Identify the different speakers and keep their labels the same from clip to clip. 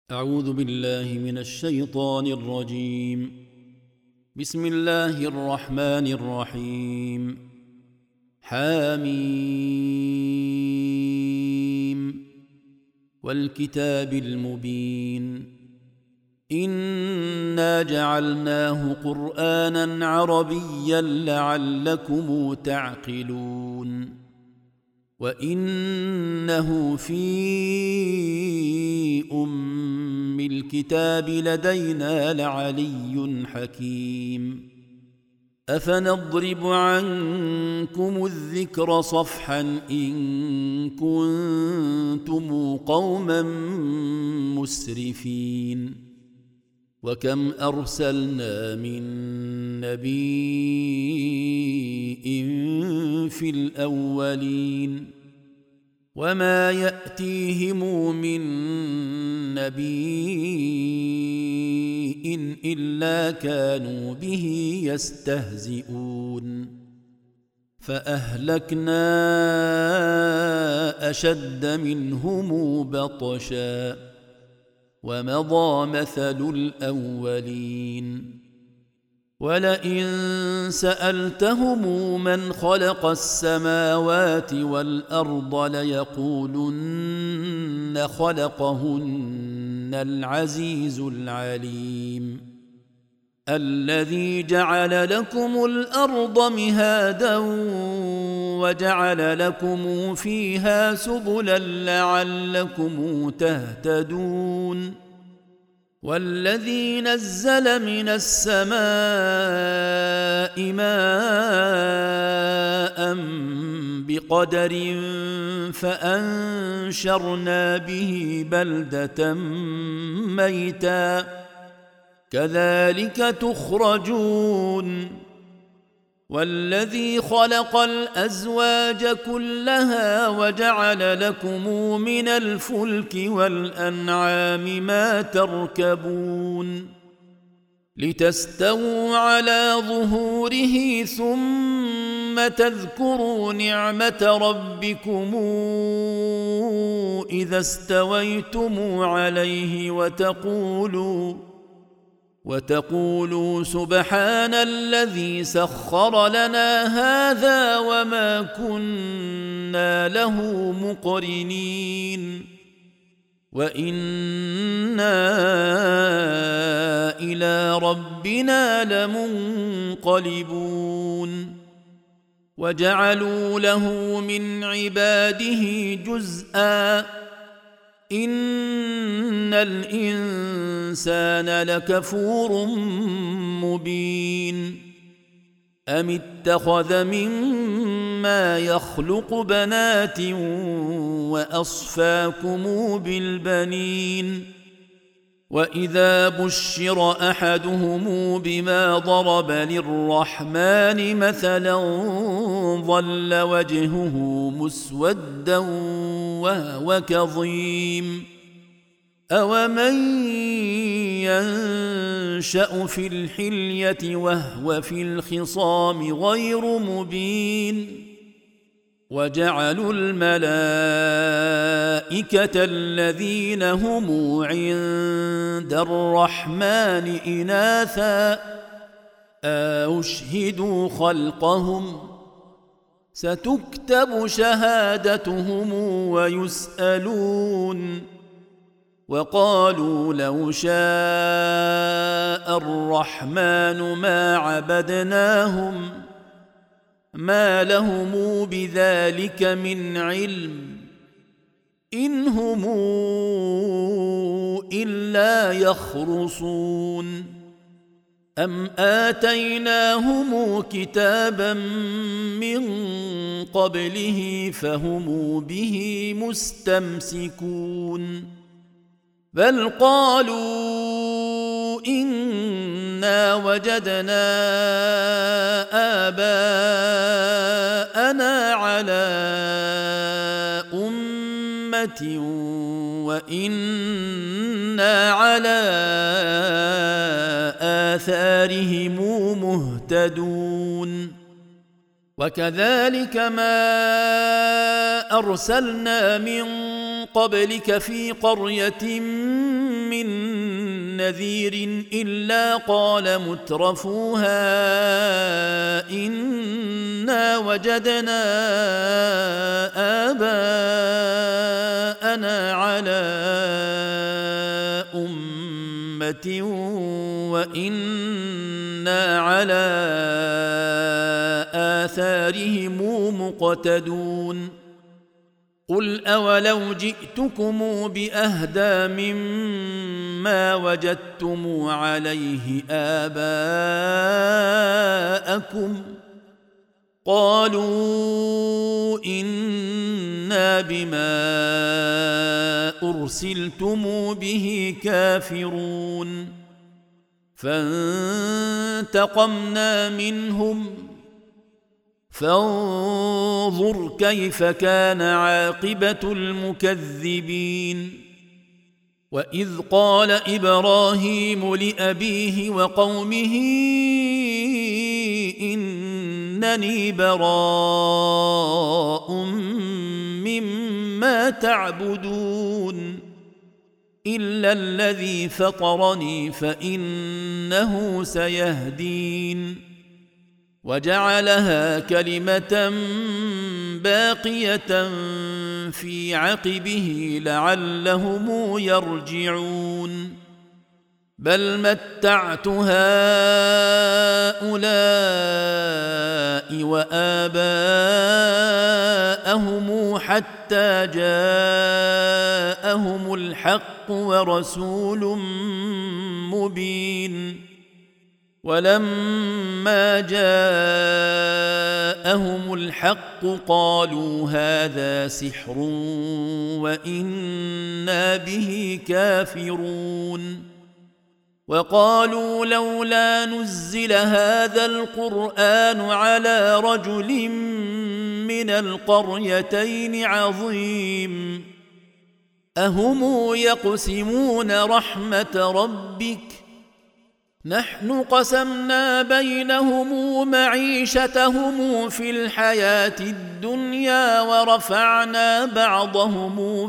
Speaker 1: أعوذ بالله من الشيطان الرجيم. بسم الله الرحمن الرحيم. حميم والكتاب المبين إنا جعلناه قرآنا عربيا لعلكم تعقلون وإنه في أم الكتاب لدينا لعلي حكيم أفنضرب عنكم الذكر صفحا إن كنتم قوما مسرفين وكم أرسلنا من نبي في الأولين وما يأتيهم من نبي إلا كانوا به يستهزئون فأهلكنا أشد منهم بطشا ومضى مثل الأولين ولئن سألتهم من خلق السماوات والأرض ليقولن خلقهن العزيز العليم الذي جعل لكم الأرض مهادا وجعل لكم فيها سبلا لعلكم تهتدون والذي نزل من السماء ماء بقدر فأنشرنا به بلدة ميتا كذلك تخرجون والذي خلق الأزواج كلها وجعل لكم من الفلك والأنعام ما تركبون لتستووا على ظهوره ثم تذكروا نعمة ربكم إذا استويتم عليه وتقولوا سبحان الذي سخر لنا هذا وما كنا له مقرنين وإنا إلى ربنا لمنقلبون وجعلوا له من عباده جزءا إن الإنسان لكفور مبين أم اتخذ مما يخلق بنات وأصفاكم بالبنين وإذا بشر أحدهم بما ضرب للرحمن مثلا ظل وجهه مسودا وهو كظيم أومن ينشأ في الحلية وهو في الخصام غير مبين وجعلوا الملائكة الذين هم عند الرحمن إناثا أشهدوا خلقهم ستكتب شهادتهم ويسألون وقالوا لو شاء الرحمن ما عبدناهم ما لهم بذلك من علم إن هم إلا يخرصون أم آتيناهم كتابا من قبله فهم به مستمسكون بل قالوا إنا وجدنا آباءنا على أمة وإنا على آثارهم مهتدون وكذلك ما أرسلنا من قبلك في قرية من من نذير إلا قال مترفوها إنا وجدنا آباءنا على أمة وإنا على آثارهم مقتدون قل أولو جئتكم بأهدى مما وجدتم عليه آباءكم قالوا إنا بما أرسلتم به كافرون فانتقمنا منهم فانظر كيف كان عاقبة المكذبين وإذ قال إبراهيم لأبيه وقومه إنني براء مما تعبدون إلا الذي فطرني فإنه سيهدين وجعلها كلمة باقية في عقبه لعلهم يرجعون بل متعت هؤلاء وآباءهم حتى جاءهم الحق ورسول مبين ولما جاءهم الحق قالوا هذا سحر وإنا به كافرون وقالوا لولا نزل هذا القرآن على رجل من القريتين عظيم أهم يقسمون رحمة ربك نحن قسمنا بينهم معيشتهم في الحياة الدنيا ورفعنا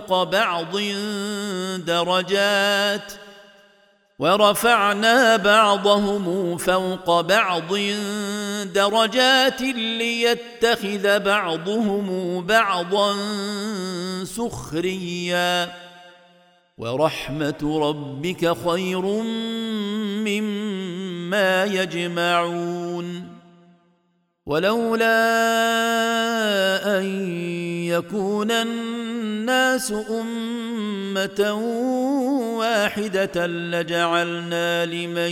Speaker 1: بعضهم فوق بعض درجات ليتخذ بعضهم بعضا سخريا ورحمة ربك خير مما يجمعون ولولا أن يكون الناس أمة واحدة لجعلنا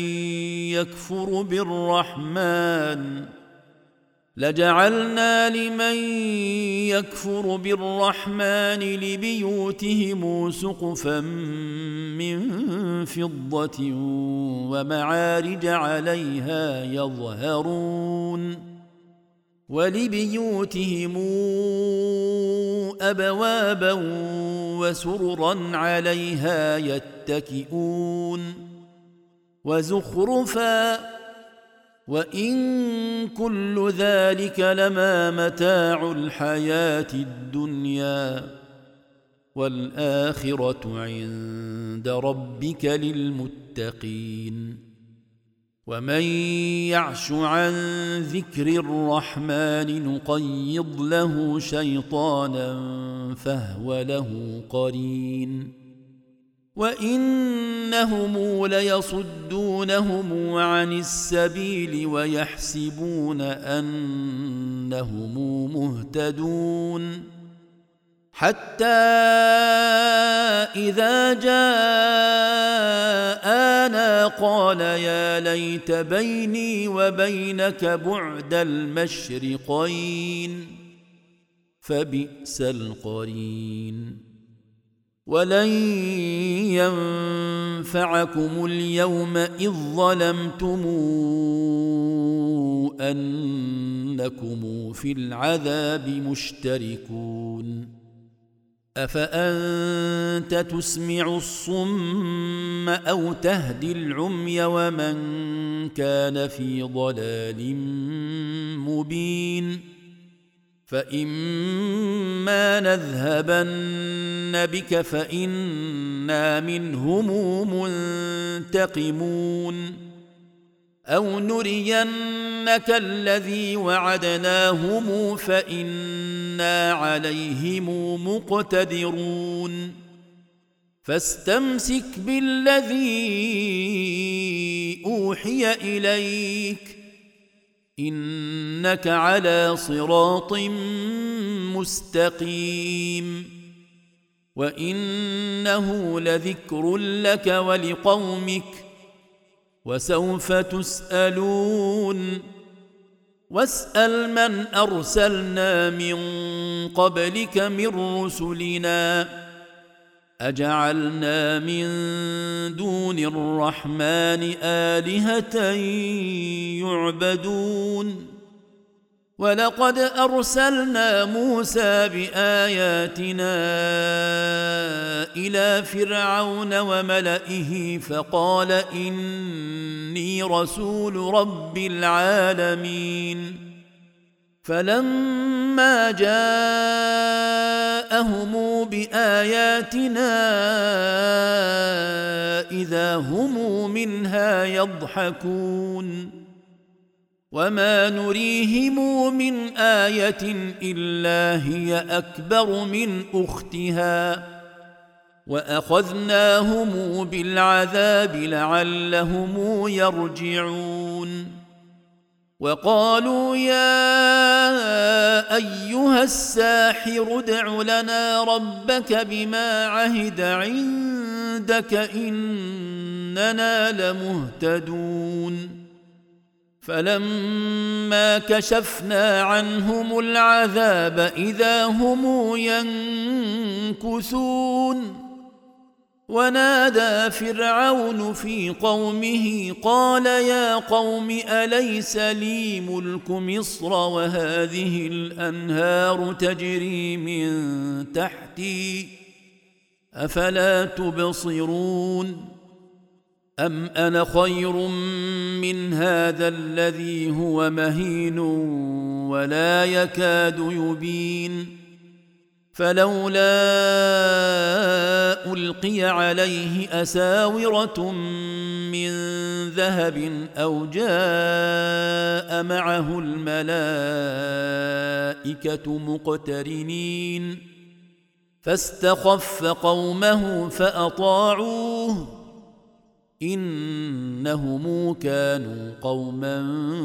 Speaker 1: لمن يكفر بالرحمن لبيوتهم سقفا من فضة ومعارج عليها يظهرون ولبيوتهم أبوابا وسررا عليها يتكئون وزخرفا وإن كل ذلك لما متاع الحياة الدنيا والآخرة عند ربك للمتقين ومن يعش عن ذكر الرحمن نقيض له شيطانا فهو له قرين وإنهم ليصدونهم عن السبيل ويحسبون أنهم مهتدون حتى إذا جاءنا قال يا ليت بيني وبينك بعد المشرقين فبئس القرين ولن ينفعكم اليوم إذ ظلمتم أنكم في العذاب مشتركون أفأنت تسمع الصم أو تهدي العمي ومن كان في ضلال مبين فإما نذهبن بك فإنا منهم منتقمون أو نرينك الذي وعدناهم فإنا عليهم مقتدرون فاستمسك بالذي أوحي إليك إنك على صراط مستقيم وإنه لذكر لك ولقومك وسوف تسألون واسأل من أرسلنا من قبلك من رسلنا أجعلنا من دون الرحمن آلهة يعبدون ولقد أرسلنا موسى بآياتنا إلى فرعون وملئه فقال إني رسول رب العالمين فلما جاءهم بآياتنا إذا هم منها يضحكون وما نريهم من آية إلا هي أكبر من أختها وأخذناهم بالعذاب لعلهم يرجعون وقالوا يا أيها الساحر ادع لنا ربك بما عهد عندك إننا لمهتدون فلما كشفنا عنهم العذاب إذا هم ينكثون ونادى فرعون في قومه قال يا قوم أليس لي ملك مصر وهذه الأنهار تجري من تحتي أفلا تبصرون أم أنا خير من هذا الذي هو مهين ولا يكاد يبين فلولا ألقي عليه أساورة من ذهب أو جاء معه الملائكة مقترنين فاستخف قومه فأطاعوه إنهم كانوا قوما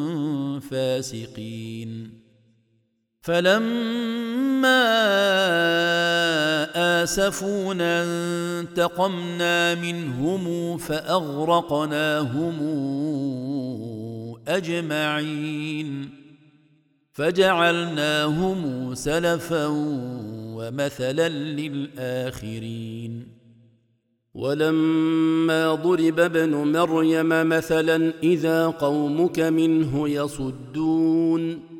Speaker 1: فاسقين فلما آسفونا انتقمنا منهم فأغرقناهم أجمعين فجعلناهم سلفا ومثلا للآخرين ولما ضرب ابن مريم مثلا إذا قومك منه يصدون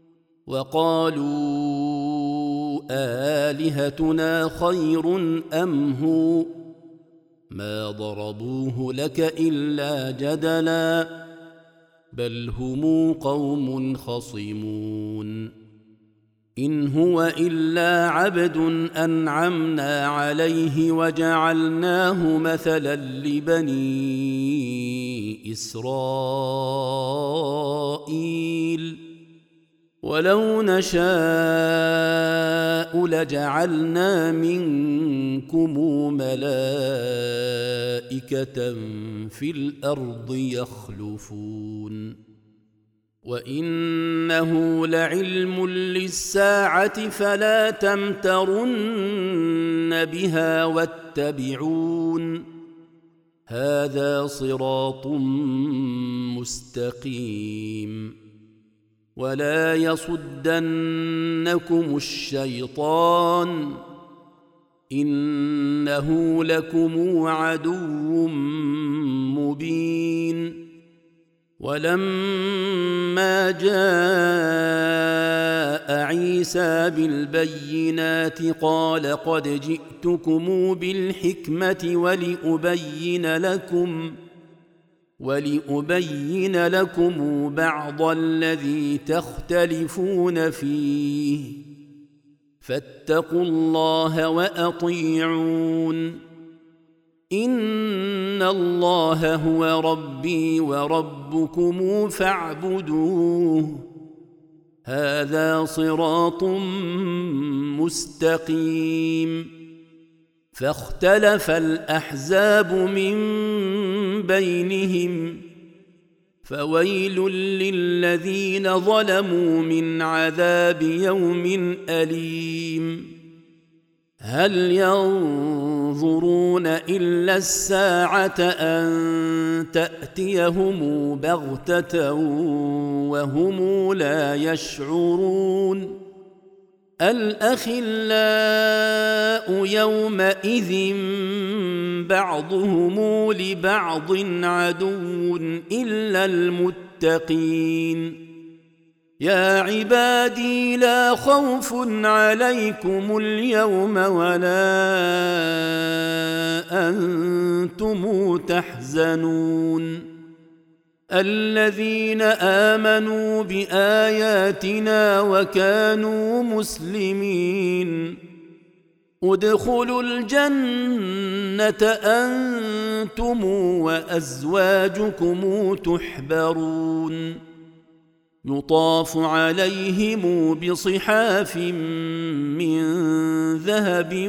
Speaker 1: وقالوا آلهتنا خير أم هو ما ضربوه لك إلا جدلا بل هم قوم خصمون إن هو إلا عبد أنعمنا عليه وجعلناه مثلا لبني إسرائيل ولو نشاء لجعلنا منكم ملائكة في الأرض يخلفون وإنه لعلم للساعة فلا تمترن بها واتبعون هذا صراط مستقيم ولا يصدنكم الشيطان إنه لكم عدو مبين ولما جاء عيسى بالبينات قال قد ولأبين لكم بعض الذي تختلفون فيه فاتقوا الله وأطيعون إن الله هو ربي وربكم فاعبدوه هذا صراط مستقيم فاختلف الأحزاب من بينهم فويل للذين ظلموا من عذاب يوم أليم هل ينظرون إلا الساعة أن تأتيهم بغتة وهم لا يشعرون الأخلاء يومئذ بعضهم لبعض عدو إلا المتقين يا عبادي لا خوف عليكم اليوم ولا أنتم تحزنون الذين آمنوا بآياتنا وكانوا مسلمين ادخلوا الجنة أنتم وأزواجكم تحبرون يطاف عليهم بصحاف من ذهب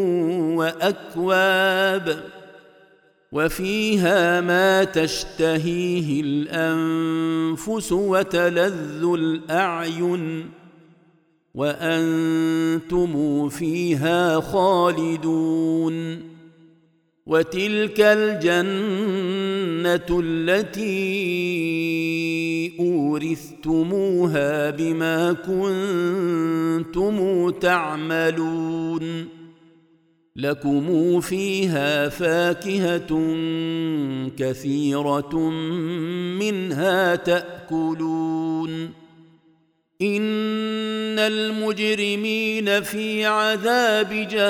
Speaker 1: وأكواب وفيها ما تشتهيه الأنفس وتلذ الأعين وأنتم فيها خالدون وتلك الجنة التي أورثتموها بما كنتم تعملون لكم فيها فاكهة كثيرة منها تأكلون إن المجرمين في عذاب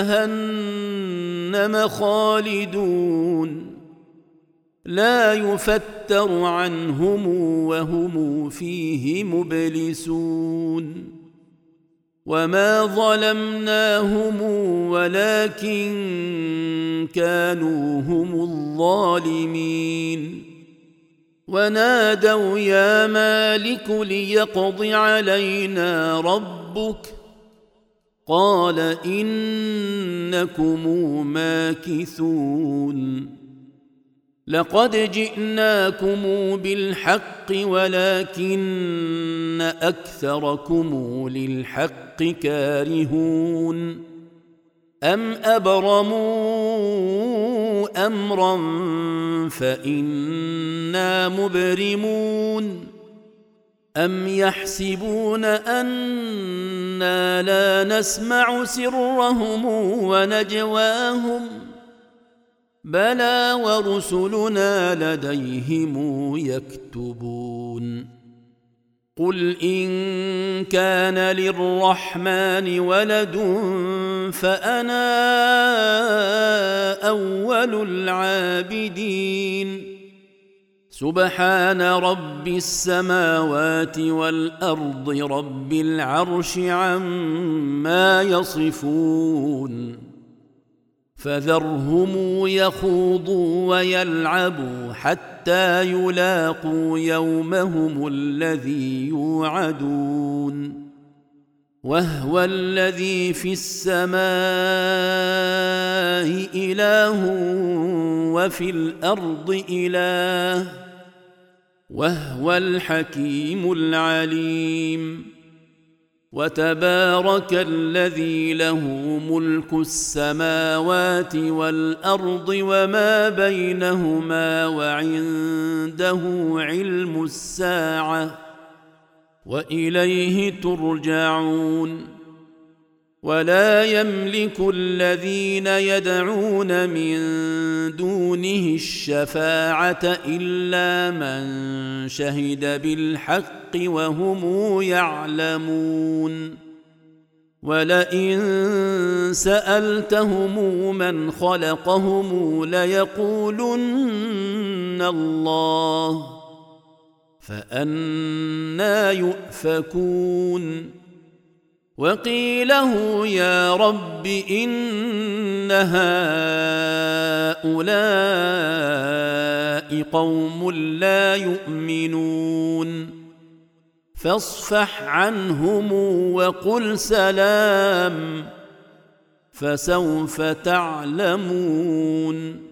Speaker 1: جهنم خالدون لا يفتر عنهم وهم فيه مبلسون وما ظلمناهم ولكن كانوا هم الظالمين ونادوا يا مالك ليقض علينا ربك قال إنكم ماكثون لقد جئناكم بالحق ولكن أكثركم للحق كارهون أم أبرموا أمرا فإنا مبرمون أم يحسبون أنا لا نسمع سرهم ونجواهم بلى ورسلنا لديهم يكتبون قل إن كان للرحمن ولد فأنا أول العابدين سبحان رب السماوات والأرض رب العرش عما يصفون فذرهم يخوضوا ويلعبوا حتى يلاقوا يومهم الذي يوعدون وهو الذي في السماء إله وفي الأرض إله وهو الحكيم العليم وتبارك الذي له ملك السماوات والأرض وما بينهما وعنده علم الساعة وإليه ترجعون ولا يملك الذين يدعون من دونه الشفاعة إلا من شهد بالحق وهم يعلمون ولئن سألتهم من خلقهم ليقولن الله فأنى يؤفكون وقيله يا رب إن هؤلاء قوم لا يؤمنون فاصفح عنهم وقل سلام فسوف تعلمون